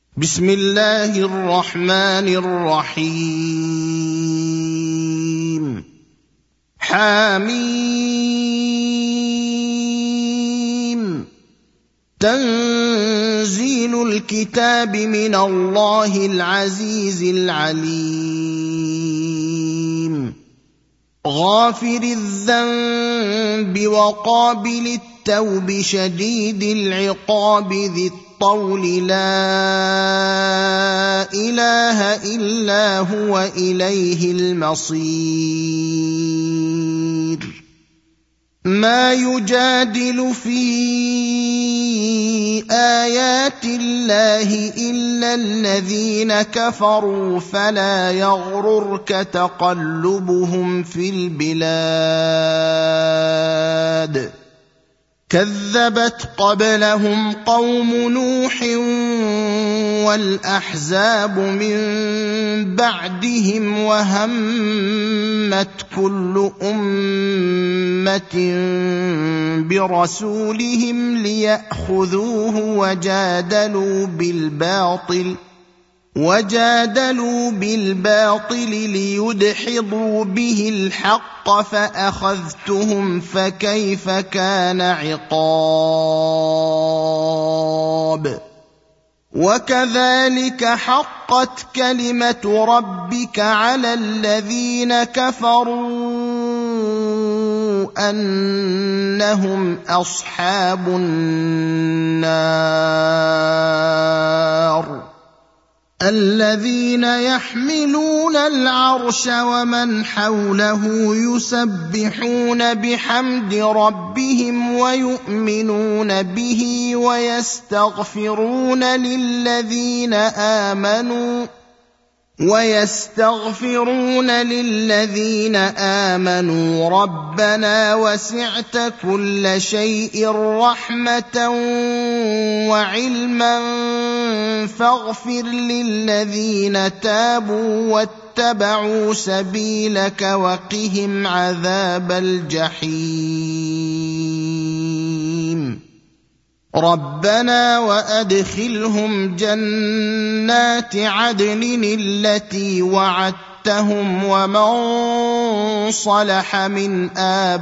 بسم الله الرحمن الرحيم. حميم. تنزيل الكتاب من الله العزيز العليم. غافر الذنب وقابل التوب شديد العقاب ذي الطول لا إله إلا هو إليه المصير. ما يجادل في آيات الله إلا الذين كفروا فلا يغررك تقلبهم في البلاد. كذبت قبلهم قوم نوح والأحزاب من بعدهم وهمت كل أمة برسولهم ليأخذوه وجادلوا بالباطل ليدحضوا به الحق فأخذتهم فكيف كان عقاب. وكذلك حقت كلمة ربك على الذين كفروا أنهم أصحاب النار. الذين يحملون العرش ومن حوله يسبحون بحمد ربهم ويؤمنون به ويستغفرون للذين آمنوا ربنا وسعت كل شيء رحمة وعلما فاغفر للذين تابوا واتبعوا سبيلك وقهم عذاب الجحيم. ربنا وأدخلهم جنات عدن التي وعدتهم ومن صلح من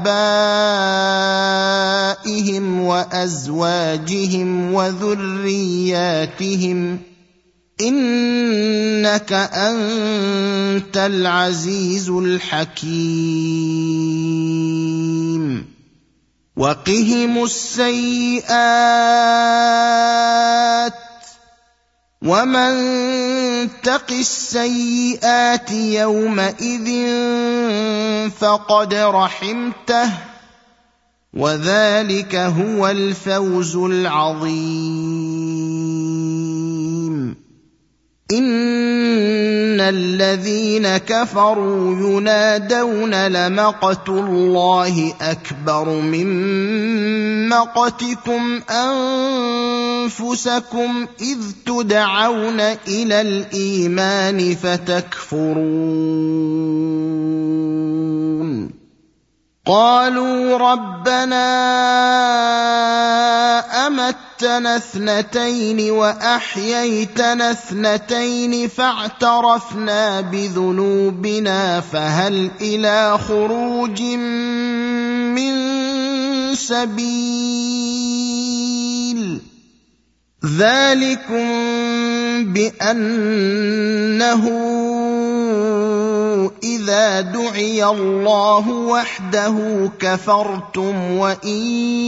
آبائهم وأزواجهم وذرياتهم إنك أنت العزيز الحكيم. وقهم السيئات ومن تق السيئات يومئذ فقد رحمته وذلك هو الفوز العظيم. إن الذين كفروا ينادون لمقت الله أكبر من مقتكم أنفسكم إذ تدعون إلى الإيمان فتكفرون. قالوا ربنا أمتنا اثنتين وأحييتنا اثنتين فاعترفنا بذنوبنا فهل إلى خروج من سبيل. ذلكم بأنه إذا دعي الله وحده كفرتم وإن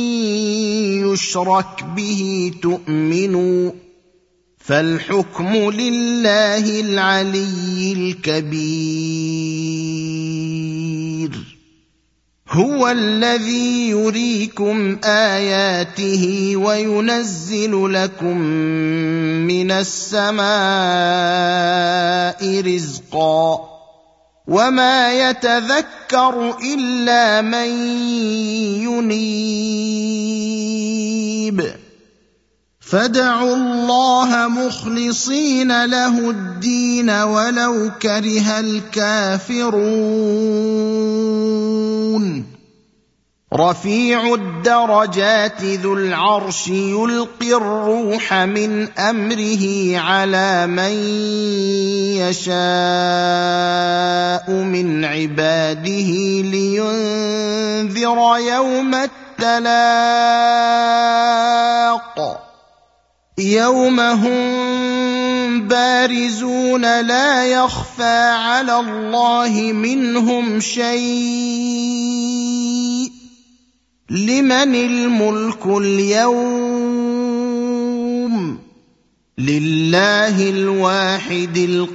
يشرك به تؤمنوا فالحكم لله العلي الكبير. هو الذي يريكم آياته وينزل لكم من السماء رزقا وما يتذكر إلا من ينيب. فادعوا الله مخلصين له الدين ولو كره الكافرون. رفيع الدرجات ذو العرش يلقي الروح من امره على من يشاء من عباده لينذر يوم التلاق يوم هم بارزون لا يخفى على الله منهم شيء لمن الملك اليوم لله الواحد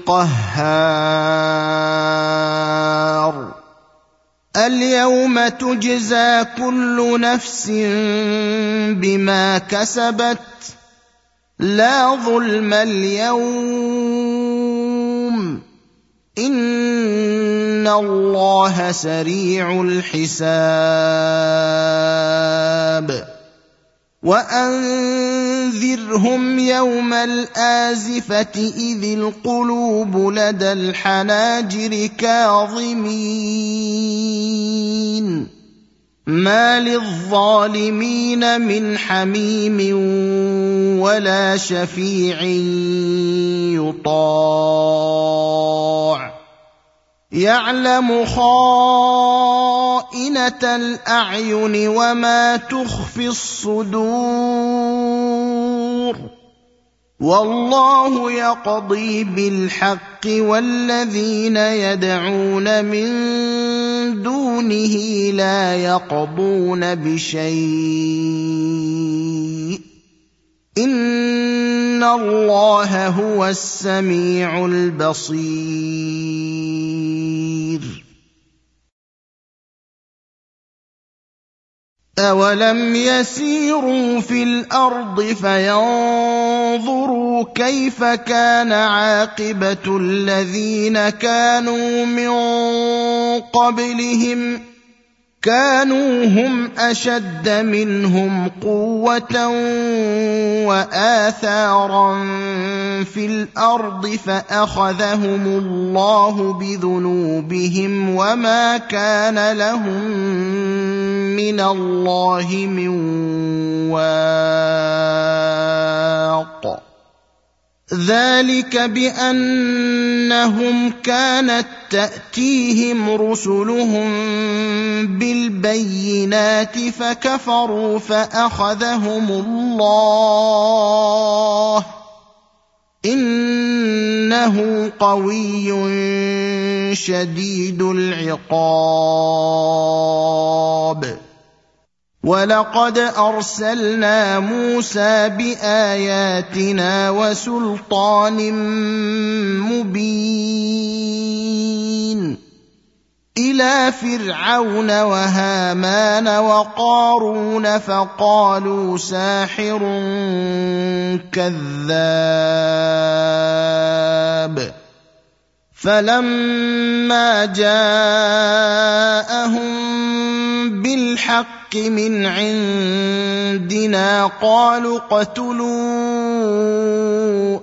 القهار اليوم تجزى كل نفس بما كسبت لا ظلم اليوم إن الله سريع الحساب وأنذرهم يوم الآزفة إذ القلوب لدى الحناجر كاظمين ما للظالمين من حميم ولا شفيع يطاع يعلم خائنة الأعين وما تخفي الصدور والله يقضي بالحق والذين يدعون من دونه لا يقضون بشيء إن الله هو السميع البصير أولم يسيروا في الأرض فينظروا كيف كان عاقبة الذين كانوا من قبلهم كانوا هم أشد منهم قوة وآثارا في الأرض فأخذهم الله بذنوبهم وما كان لهم من الله من واق ذلك بأنهم كانت تأتيهم رسلهم بالبينات فكفروا فأخذهم الله إنه قوي شديد العقاب ولقد أرسلنا موسى بآياتنا وسلطان مبين إلى فرعون وهامان وقارون فقالوا ساحر كذاب فلما جاءهم بالحق من عندنا قالوا اقتلوا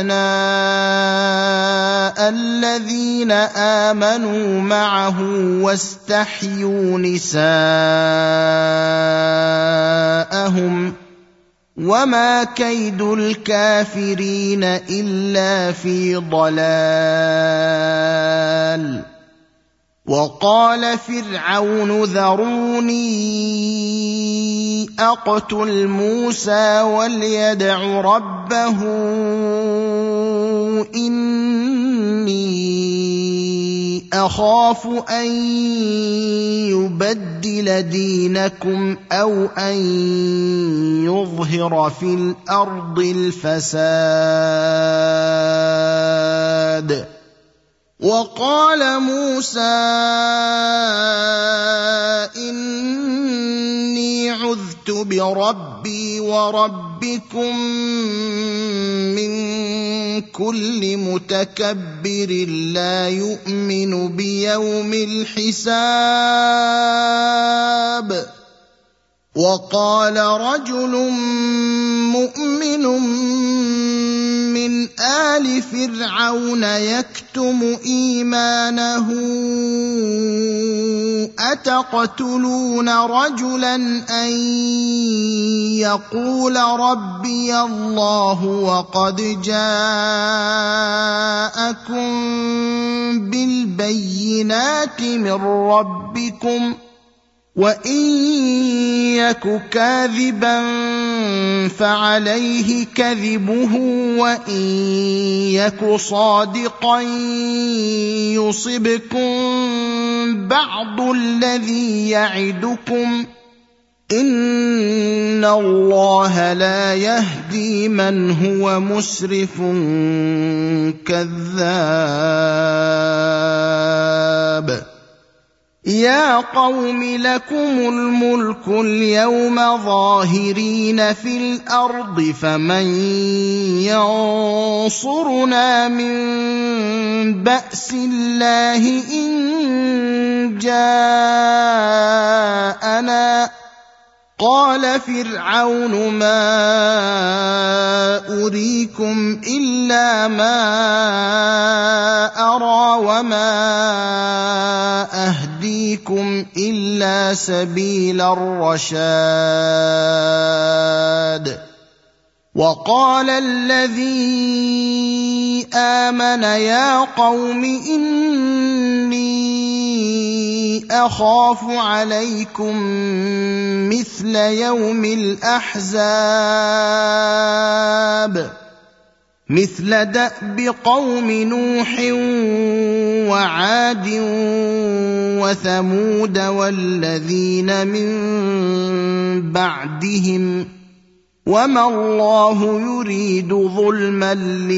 أبناء الذين آمنوا معه واستحيوا نساءهم وما كيد الكافرين إلا في ضلال وقال فرعون ذروني أقتل موسى وليدع ربه إني أخاف أن يبدل دينكم أو أن يظهر في الأرض الفساد وقال موسى إني عذت بربي وربكم من كل متكبر لا يؤمن بيوم الحساب وقال رجل مؤمن من آل فرعون يكتم إيمانه أتقتلون رجلا أن يقول ربي الله وقد جاءكم بالبينات من ربكم وإن يك كاذبا فعليه كذبه وإن يك صادقا يصبكم بعض الذي يعدكم إن الله لا يهدي من هو مسرف كذاب يا قوم لكم الملك اليوم ظاهرين في الأرض فمن ينصرنا من بأس الله إن جاءنا قال فرعون ما أريكم إلا ما أرى وما أهديكم إلا سبيل الرشاد وقال الذي آمن يا قوم إني أخاف عليكم مثل يوم الأحزاب مثل دأب قوم نوح وعاد وثمود والذين من بعدهم وما الله يريد ظلما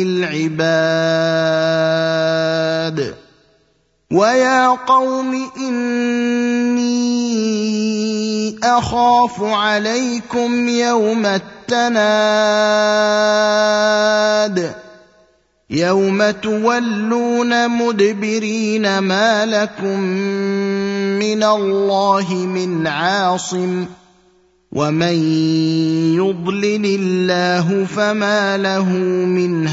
للعباد ويا قوم إني أخاف عليكم يوم التناد يوم تولون مدبرين ما لكم من الله من عاصم ومن يضلل الله فما له من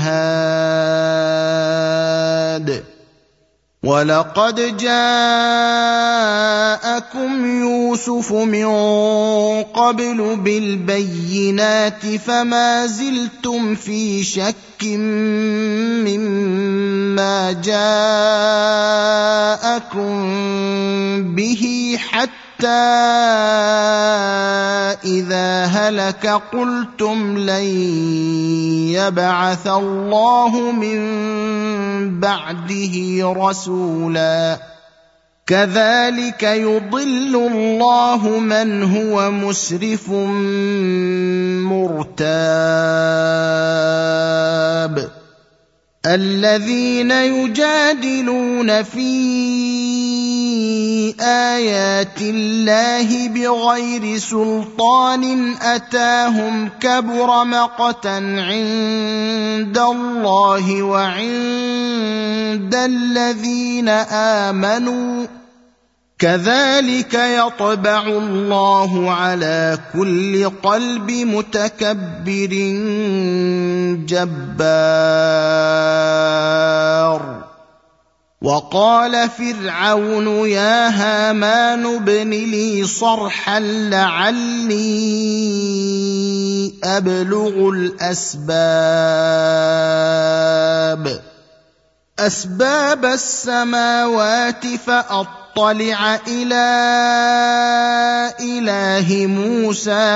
هاد ولقد جاءكم يوسف من قبل بالبينات فما زلتم في شك مما جاءكم به حتى إذا هلك قلتم لن يبعث الله من بعده رسولا كذلك يضل الله من هو مسرف مرتاب الذين يجادلون في آيات الله بغير سلطان أتاهم كبر مقتا عند الله وعند الذين آمنوا كذلك يطبع الله على كل قلب متكبر جبار وقال فرعون يا هامان ابن لي صرحا لعلي أبلغ أسباب السماوات فأطلع إلى إله موسى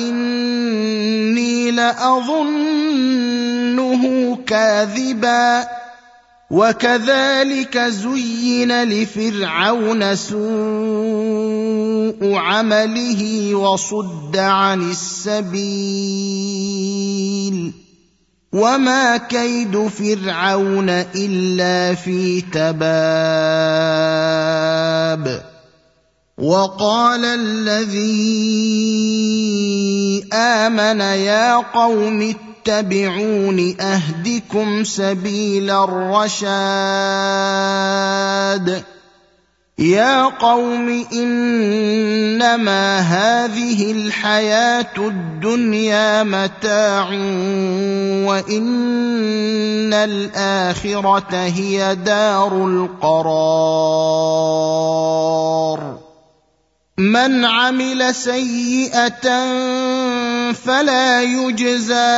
وإني لأظنه كاذبا وكذلك زين لفرعون سوء عمله وصد عن السبيل وما كيد فرعون إلا في تباب وقال الذي آمن يا قوم اتبعون أهدكم سبيل الرشاد يا قوم إنما هذه الحياة الدنيا متاع وإن الآخرة هي دار القرار من عمل سيئة فلا يجزى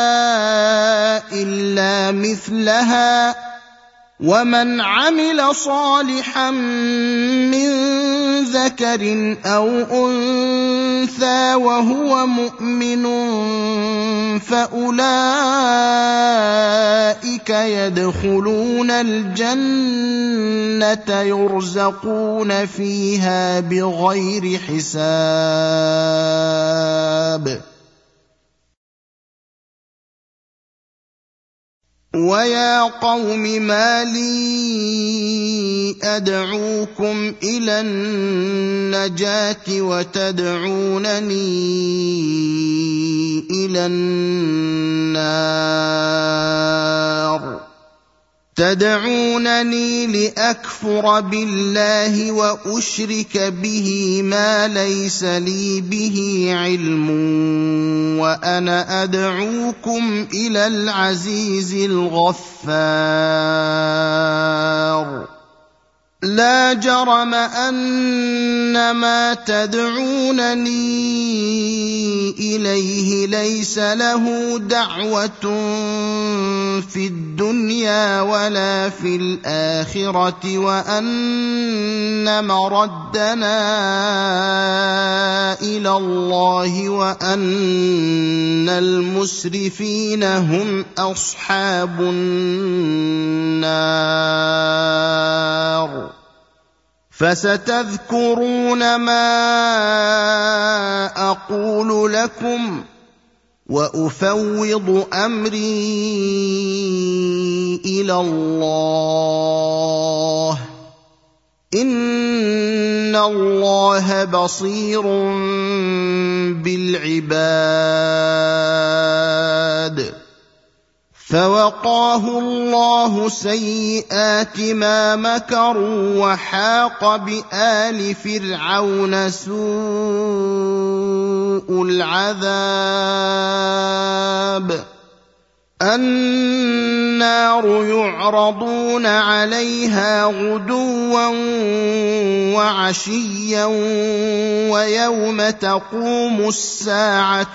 إلا مثلها ومن عمل صالحا من ذكر أو أنثى وهو مؤمن فأولئك يدخلون الجنة يرزقون فيها بغير حساب. ويا قوم ما لي أدعوكم إلى النجاة وتدعونني إلى النار تدعونني لأكفر بالله وأشرك به ما ليس لي به علم وأنا أدعوكم إلى العزيز الغفار. لا جرم أن ما تدعونني إليه ليس له دعوة في الدنيا ولا في الآخرة وأن مردنا إلى الله وأن المسرفين هم أصحاب النار. فستذكرون ما أقول لكم وأفوض أمري إلى الله إن الله بصير بالعباد. فوقاه الله سيئات ما مكروا وحاق بآل فرعون سوء العذاب. النار يعرضون عليها غدوا وعشيا ويوم تقوم الساعة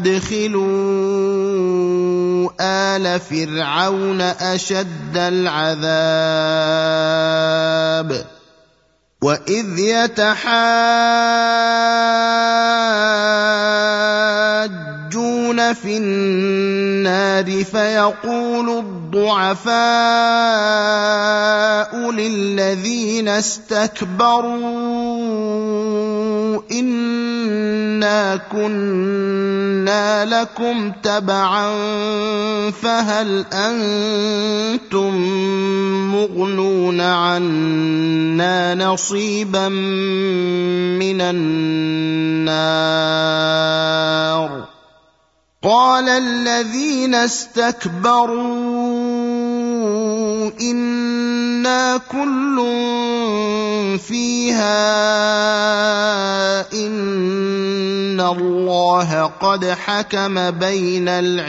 أدخلوا آل فرعون أشد العذاب. وإذ يتحاجون في النار فيقول الضعفاء للذين استكبروا إنا كنا لكم تبعا فهل أنتم مغنون عنا نصيبا من النار. قال الذين استكبروا إنا كل فيها إن الله قد حكم بين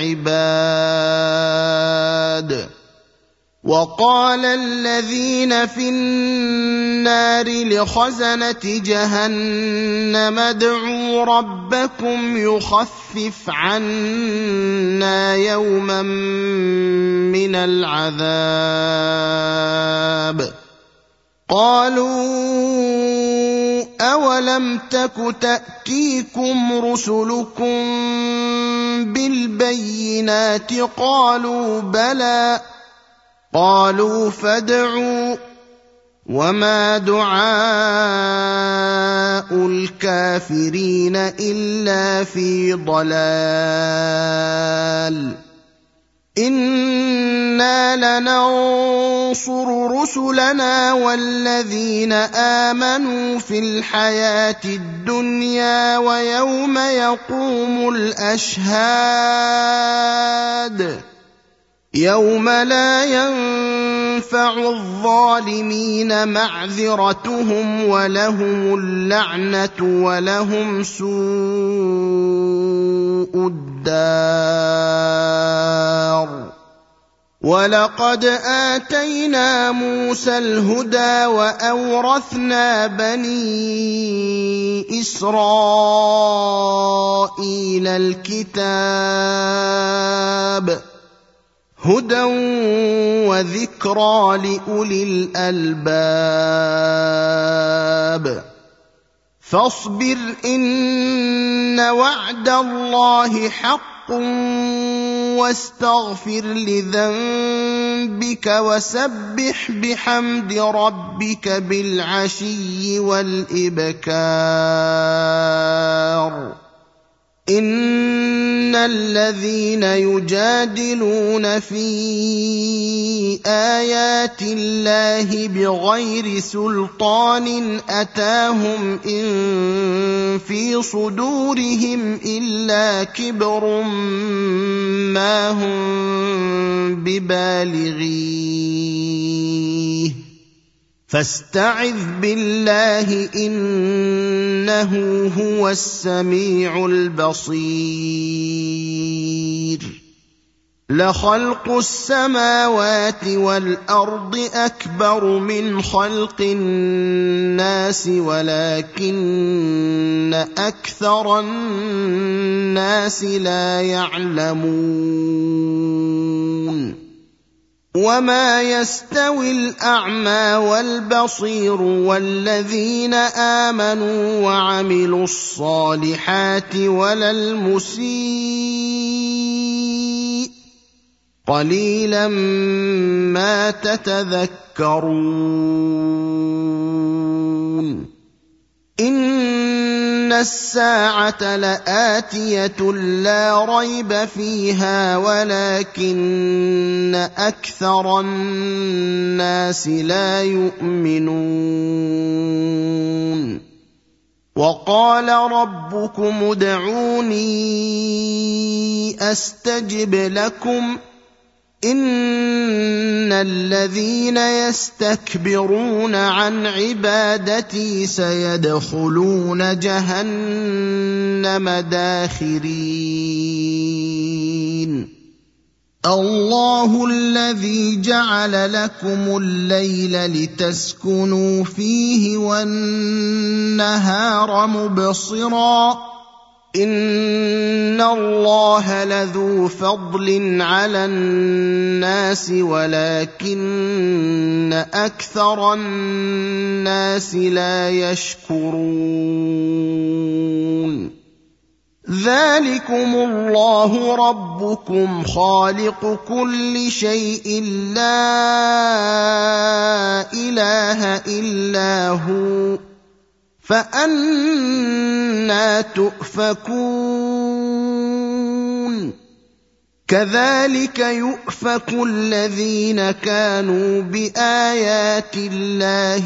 العباد. وقال الذين في النار لخزنة جهنم ادعوا ربكم يخفف عنا يوما من العذاب. قالوا أولم تك تأتيكم رسلكم بالبينات قالوا بلى قالوا فادعوا وما دعاء الكافرين إلا في ضلال. إنا لننصر رسلنا والذين آمنوا في الحياة الدنيا ويوم يقوم الأشهاد يوم لا ينفع الظالمين معذرتهم ولهم اللعنة ولهم سوء الدار. وَلَقَدْ آتَيْنَا مُوسَى الْهُدَىٰ وَأَوْرَثْنَا بَنِي إِسْرَائِيلَ الْكِتَابَ هُدًى وَذِكْرَىٰ لِأُولِي الْأَلْبَابِ فَاصْبِرْ إِنَّ وَعْدَ اللَّهِ حَقٌّ وَاسْتَغْفِرْ لِذَنبِكَ وَسَبِّحْ بِحَمْدِ رَبِّكَ بِالْعَشِيِّ وَالْإِبْكَارِ إِنَّ الَّذِينَ يُجَادِلُونَ فِي آيَاتِ اللَّهِ بِغَيْرِ سُلْطَانٍ أَتَاهُمْ إِن فِي صُدُورِهِمْ إِلَّا كِبْرٌ مَّا هُم بِبَالِغِيهِ فَاسْتَعِذْ بِاللَّهِ إِنَّهُ هُوَ السَّمِيعُ الْبَصِيرُ لَخَلْقُ السَّمَاوَاتِ وَالْأَرْضِ أَكْبَرُ مِنْ خَلْقِ النَّاسِ وَلَكِنَّ أَكْثَرَ النَّاسِ لَا يَعْلَمُونَ وَمَا يَسْتَوِي الْأَعْمَى وَالْبَصِيرُ وَالَّذِينَ آمَنُوا وَعَمِلُوا الصَّالِحَاتِ وَلَا الْمُسِيءُ قَلِيلًا مَا تَتَذَكَّرُونَ إِنَّ السَّاعَةَ لَآتِيَةٌ لَا رَيْبَ فِيهَا وَلَكِنَّ أَكْثَرَ النَّاسِ لَا يُؤْمِنُونَ وَقَالَ رَبُّكُمُ ادْعُونِي أَسْتَجِبْ لَكُمْ إِنَّ الَّذِينَ يَسْتَكْبِرُونَ عَنْ عِبَادَتِي سَيَدْخُلُونَ جَهَنَّمَ دَاخِرِينَ اللَّهُ الَّذِي جَعَلَ لَكُمُ اللَّيْلَ لِتَسْكُنُوا فِيهِ وَالنَّهَارَ مُبْصِرًا إِنَّ اللَّهَ لَذُو فَضْلٍ عَلَى النَّاسِ وَلَكِنَّ أَكْثَرَ النَّاسِ لَا يَشْكُرُونَ ذَلِكُمُ اللَّهُ رَبُّكُمْ خَالِقُ كُلِّ شَيْءٍ لَا إِلَٰهَ إِلَّا هُوَ فَأَنَّىٰ تُؤْفَكُونَ كَذَٰلِكَ يُؤْفَكُ الَّذِينَ كَانُوا بِآيَاتِ اللَّهِ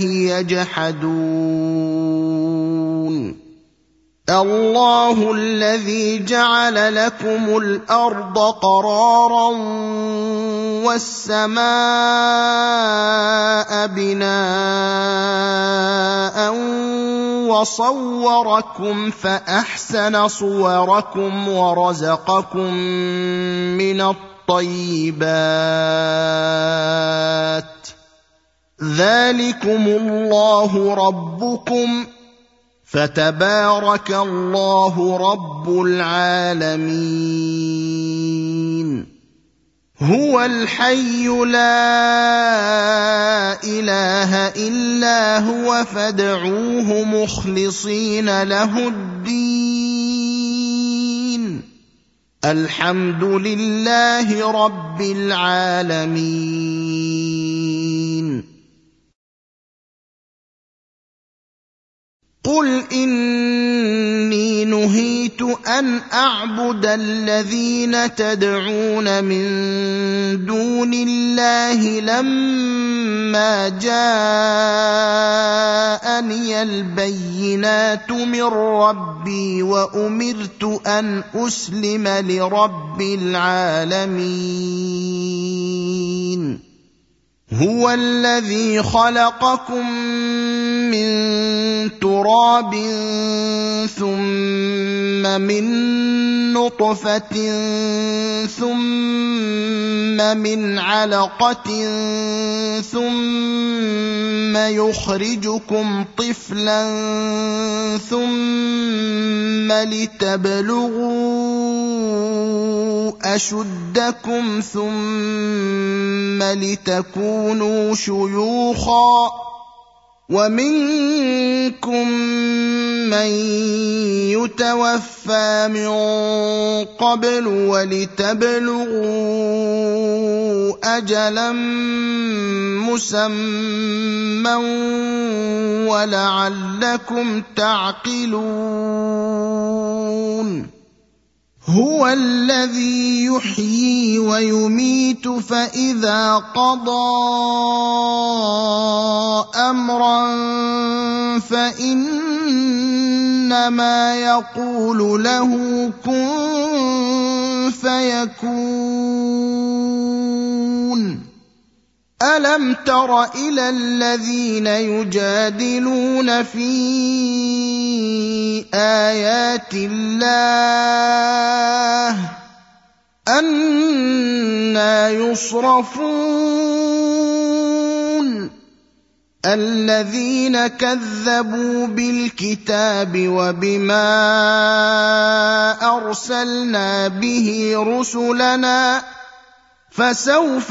يَجْحَدُونَ اللَّهُ الَّذِي جَعَلَ لَكُمُ الْأَرْضَ قَرَارًا وَالسَّمَاءَ بِنَاءً وَصَوَّرَكُمْ فَأَحْسَنَ صُوَرَكُمْ وَرَزَقَكُم مِّنَ الطَّيِّبَاتِ ذَلِكُمُ اللَّهُ رَبُّكُمْ فَتَبَارَكَ اللَّهُ رَبُّ الْعَالَمِينَ هُوَ الْحَيُّ لَا إِلَٰهَ إِلَّا هُوَ فَادْعُوهُ مُخْلِصِينَ لَهُ الدِّينَ الْحَمْدُ لِلَّهِ رَبِّ الْعَالَمِينَ قُلْ إِنِّي نُهِيتُ أَنْ أَعْبُدَ الَّذِينَ تَدْعُونَ مِن دُونِ اللَّهِ لَمَّا جَاءَنِيَ الْبَيِّنَاتُ مِن رَّبِّي وَأُمِرْتُ أَنْ أُسْلِمَ لِرَبِّ الْعَالَمِينَ هُوَ الَّذِي خَلَقَكُم مِّن تُرَابٍ ثُمَّ مِن نُّطْفَةٍ ثُمَّ من علقة ثم يخرجكم طفلا ثم لتبلغوا أشدكم ثم لتكونوا شيوخا ومنكم من يتوفى من قبل ولتبلغوا أجلا مسمى ولعلكم تعقلون هو الذي يحيي ويميت فإذا قضى أمرا فإنما يقول له كن فيكون ألم تر إلى الذين يجادلون في آيات الله أنى يصرفون الذين كذبوا بالكتاب وبما أرسلنا به رسلنا فسوف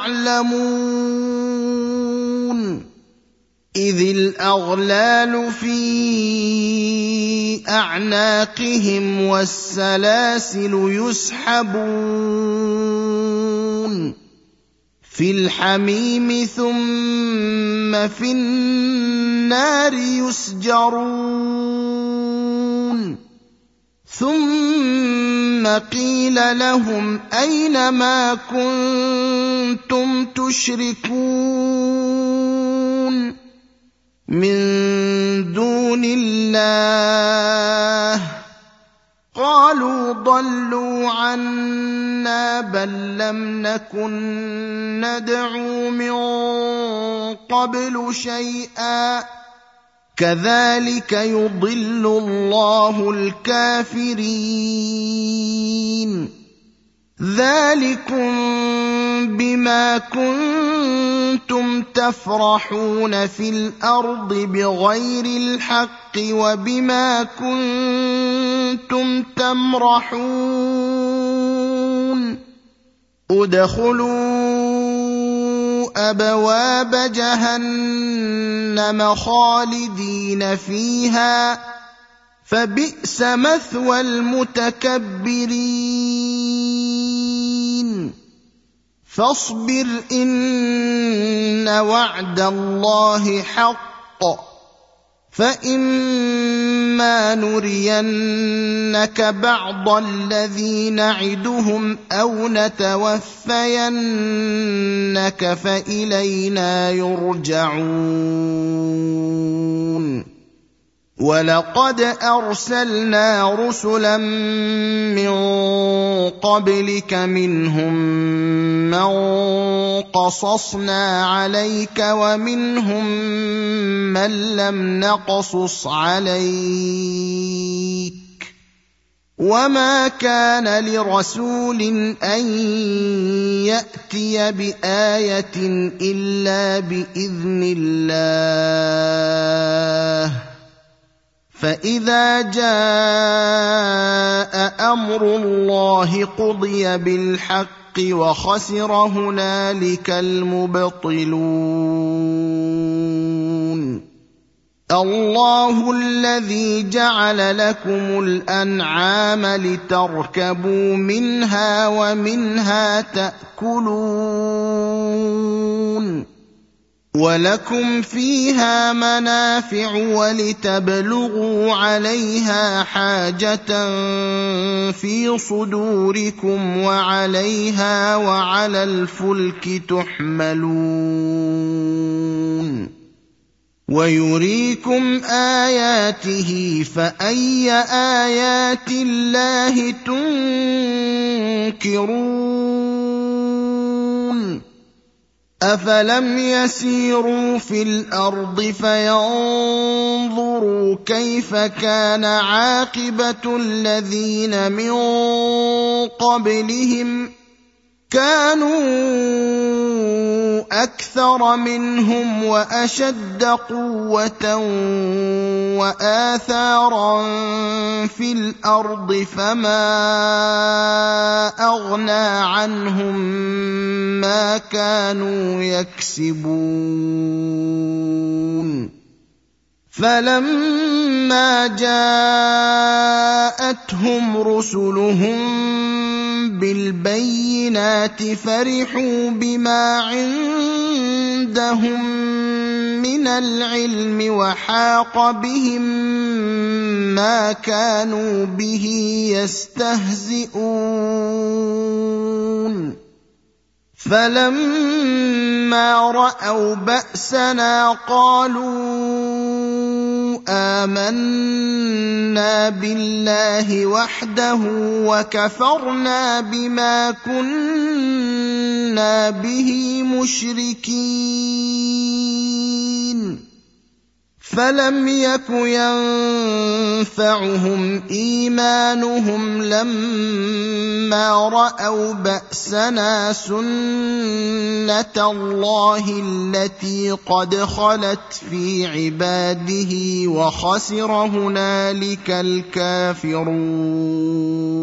يعلمون إذ الأغلال في أعناقهم والسلاسل يسحبون في الحميم ثم في النار يسجرون ثم قيل لهم أين ما كنتم تشركون من دون الله قالوا ضلوا عنا بل لم نكن ندعو من قبل شيئا كذلك يضل الله الكافرين ذلكم بما كنتم تفرحون في الأرض بغير الحق وبما كنتم تمرحون ادخلوا أبواب جهنم خالدين فيها فبئس مثوى المتكبرين فاصبر إن وعد الله حق فإما نرينك بعض الذي نعدهم أو نتوفينك فإلينا يرجعون ولقد أرسلنا رسلا من قبلك منهم من قصصنا عليك ومنهم من لم نقصص عليك وما كان لرسول أن يأتي بآية إلا بإذن الله فإذا جاء أمر الله قضي بالحق وخسر هنالك المبطلون الله الذي جعل لكم الأنعام لتركبوا منها ومنها تأكلون ولكم فيها منافع ولتبلغوا عليها حاجة في صدوركم وعليها وعلى الفلك تحملون ويريكم آياته فأي آيات الله تنكرون أفلم يسيروا في الأرض فينظروا كيف كان عاقبة الذين من قبلهم كانوا اكثر منهم واشد قوه واثارا في الارض فما اغنى عنهم ما كانوا يكسبون فلما جاءتهم رسلهم بالبينات فرحوا بما عندهم من العلم وحاق بهم ما كانوا به يستهزئون فلما رأوا بأسنا قالوا آمنا بالله وحده وكفرنا بما كنا به مشركين فلم يك ينفعهم إيمانهم لما رأوا بأسنا سنة الله التي قد خلت في عباده وخسر هنالك الكافرون